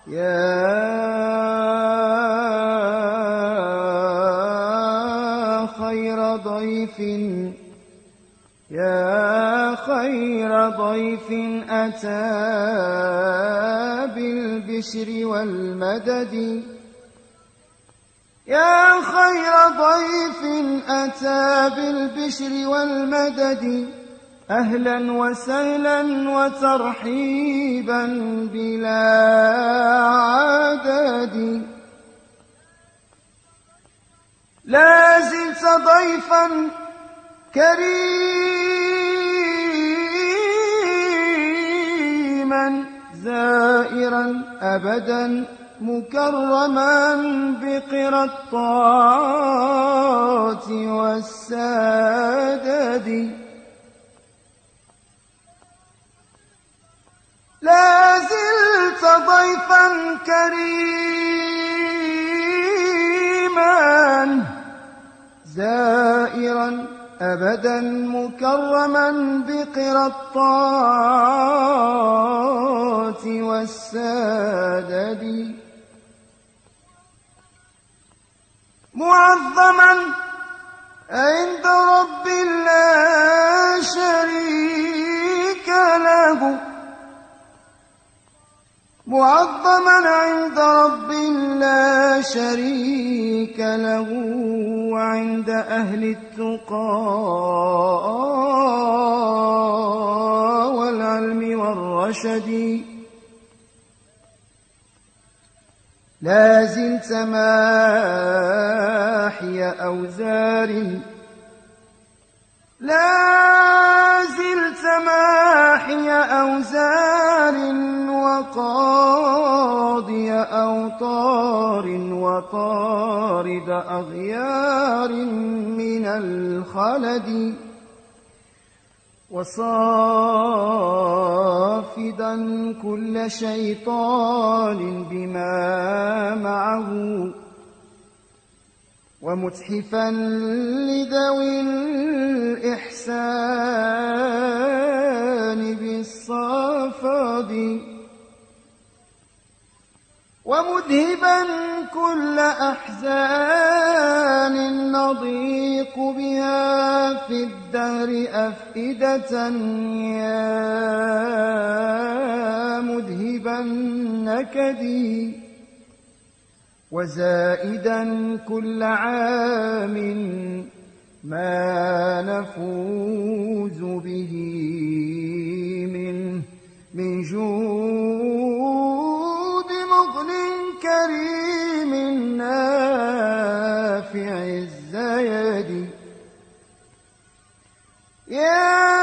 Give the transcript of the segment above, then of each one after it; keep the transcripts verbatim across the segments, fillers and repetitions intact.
يا خير ضيف يا خير ضيف أتى بالبشر والمدد يا خير ضيف أتى بالبشر والمدد أهلا وسهلا وترحيبا بلا عدد لا زلت ضيفا كريما زائرا أبدا مكرما بقرى الطاعات والسادد لا زلت ضيفا كريما زائرا أبدا مكرما بقرى الطاعات والسادد معظما عند رب لا شريك له معظما عند رب لا شريك له وعند أهل التقى والعلم والرشد لا زلت ماحي أوزار لا زلت ماحي أوزار وقاضي أوطار وطارد أغيار من الخلد وصافدا كل شيطان بما معه ومتحفا لذوي الإحسان بالصفد ومذهبا كل أحزان نضيق بها في الدهر أفئدة يا مذهب النكد وزائدا كل عام ما نفوز به من من جود مغن كريم نافع الزيد يا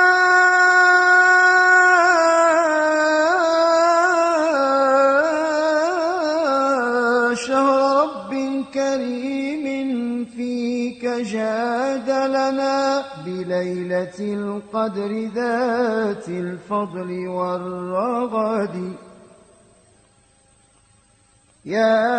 جاد لنا بليلة القدر ذات الفضل والرغد يا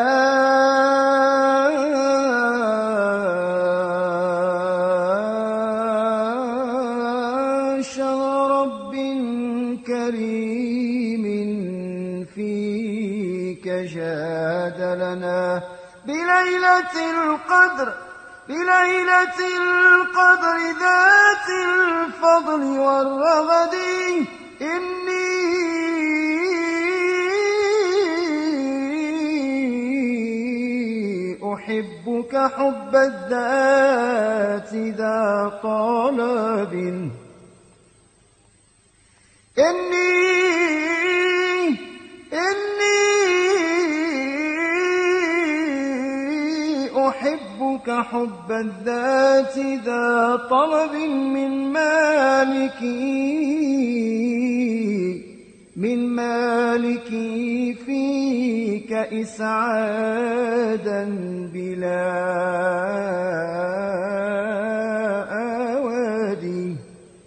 شهر رب كريم فيك جاد لنا بليلة القدر بليلة القدر ذات الفضل والرغد إني أحبك حب الذات ذا طلب إني إني أحبك حب الذات ذا طلب من مالكي من مالكي فيك إسعادا بلا آوادي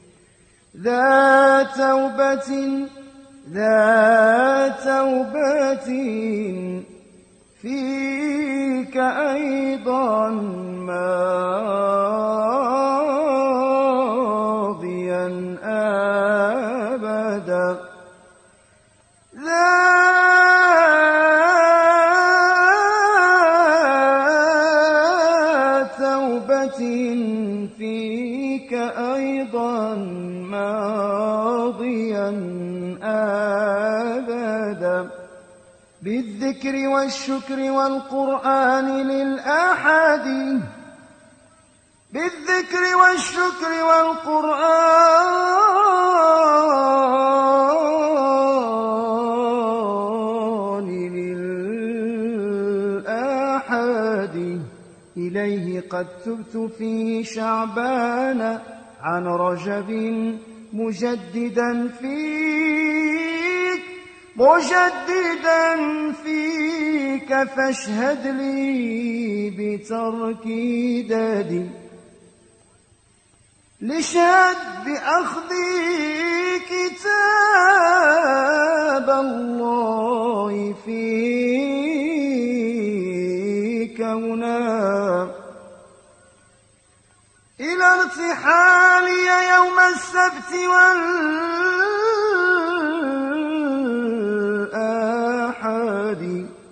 ذا توبة ذا توبة فيك أيضا ماضيا أبدا ذا راضيا أبدا بالذكر والشكر والقرآن للآحاد بالذكر والشكر والقرآن للآحاد إليه قد تبت في شعبان عن رجب مجددا فيك مجددا فيك فاشهد لي بترك دادي لشهد بأخذي كتاب الله في كونا إلى ارتحالي يوم السبت والآحاد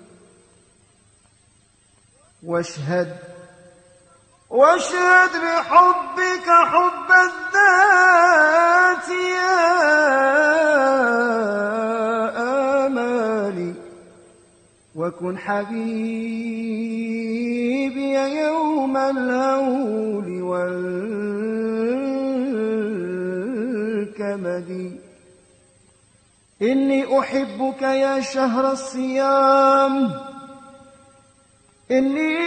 واشهد واشهد بحبك حب الذات يا آمالي وكن حبيبي يوم الهول والكمد إني أحبك يا شهر الصيام إني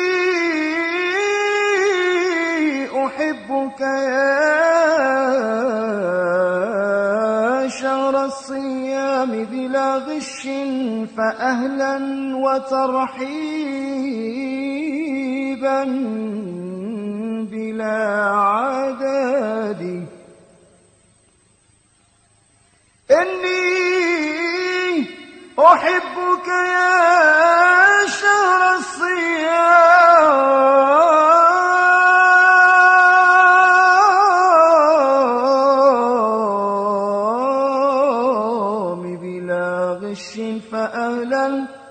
أحبك يا شهر الصيام بلا غش فأهلا وترحيبا بلا عداد إني أحبك يا شهر الصيام بلا غش فأهلا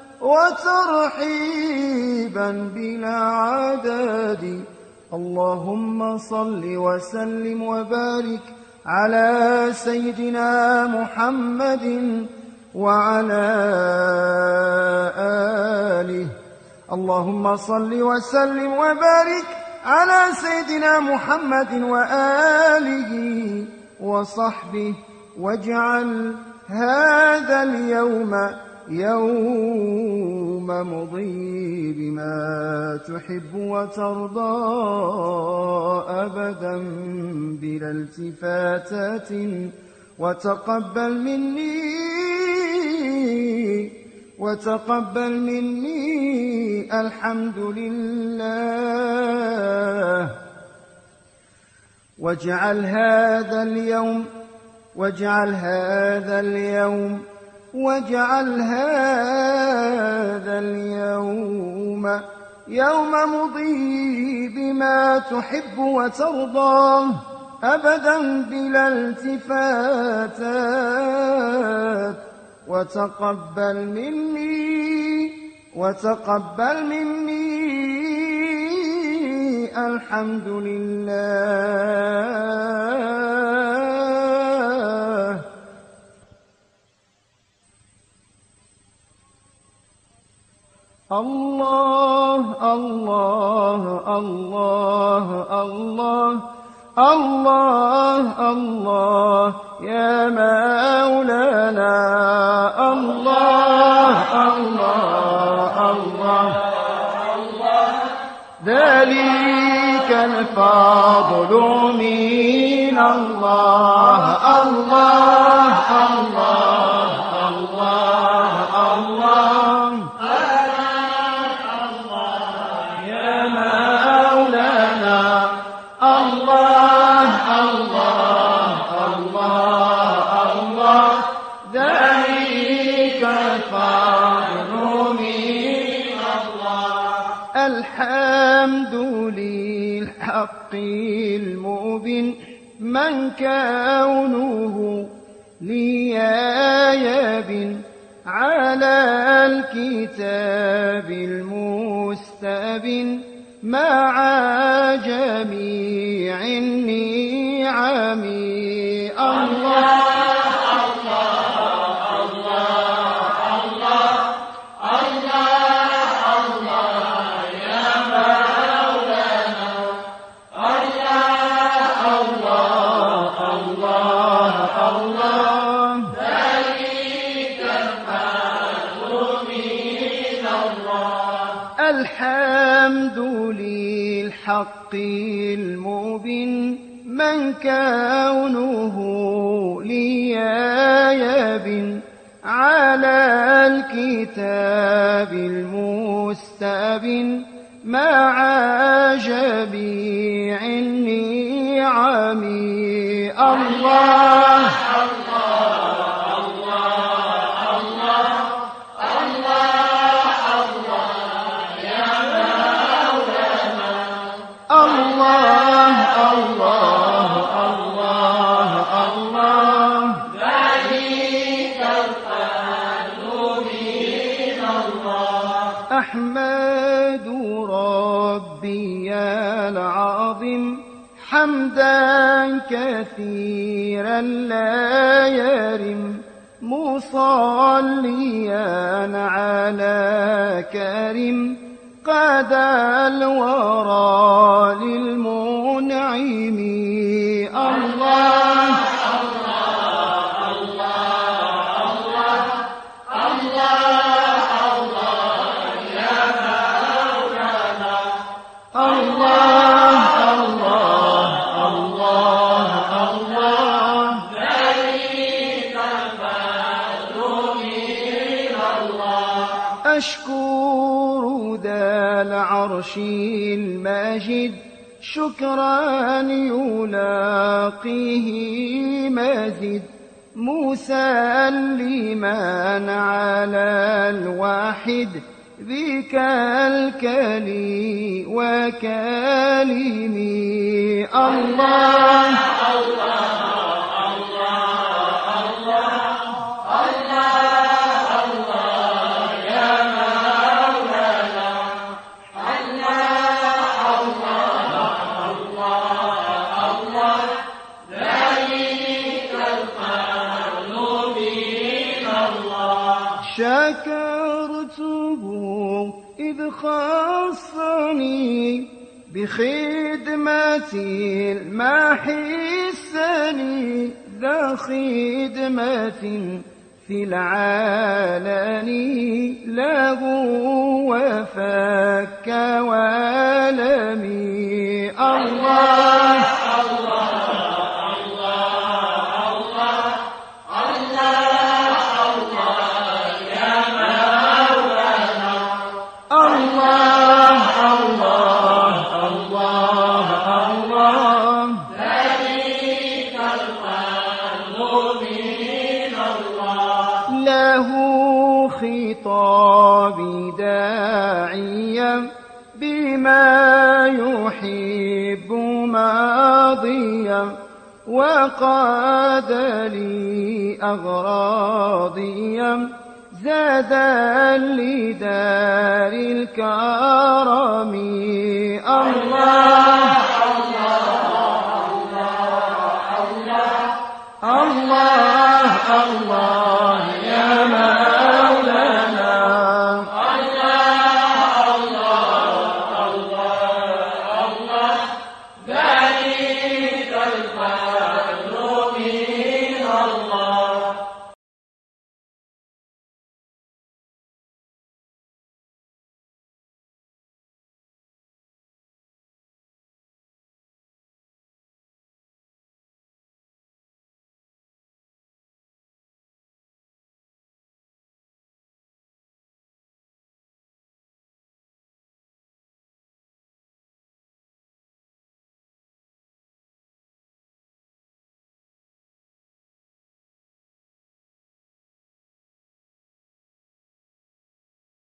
وترحيبا بلا عداد اللهم صل وسلم وبارك على سيدنا محمد وعلى آله اللهم صل وسلم وبارك على سيدنا محمد وآله وصحبه واجعل هذا اليوم يوم مضي بما تحب وترضى أبدا بلا التفاتات وتقبل مني وتقبل مني الحمد لله واجعل هذا اليوم واجعل هذا اليوم واجعل هذا اليوم يوم مضي بما تحب وترضى أبدا بلا التفاتات وتقبل مني وتقبل مني الحمد لله الله الله الله الله الله الله يا مولانا الله الله الله ذلك الفضل من الله الله الله الله الله يا مولانا الله الله الله الله ذلك الفضل من الله الحمد للحق المبين من كونه ليايب على الكتاب المستبين مع جميع النعم الله الحق المبين من كونه لي يبن على الكتاب المستبن مع جميع النعم. الله أحمد ربي العظيم حمدا كثيرا لا يرم مصليا على كريم قاد الورى للمنعم. الله أشكر ذا العرش المجيد شكرا يلاقيه مزيد مسلما على الواحد بك الكلي وكلمي. الله شكرته إذ خصني بخدمة الماحي السني ذا خدمة في العالم له وفك ولمي. الله خطابي داعيا بما يحب ماضيا وقاد لي أغراضيا زادا لدار الكرم. الله الله الله الله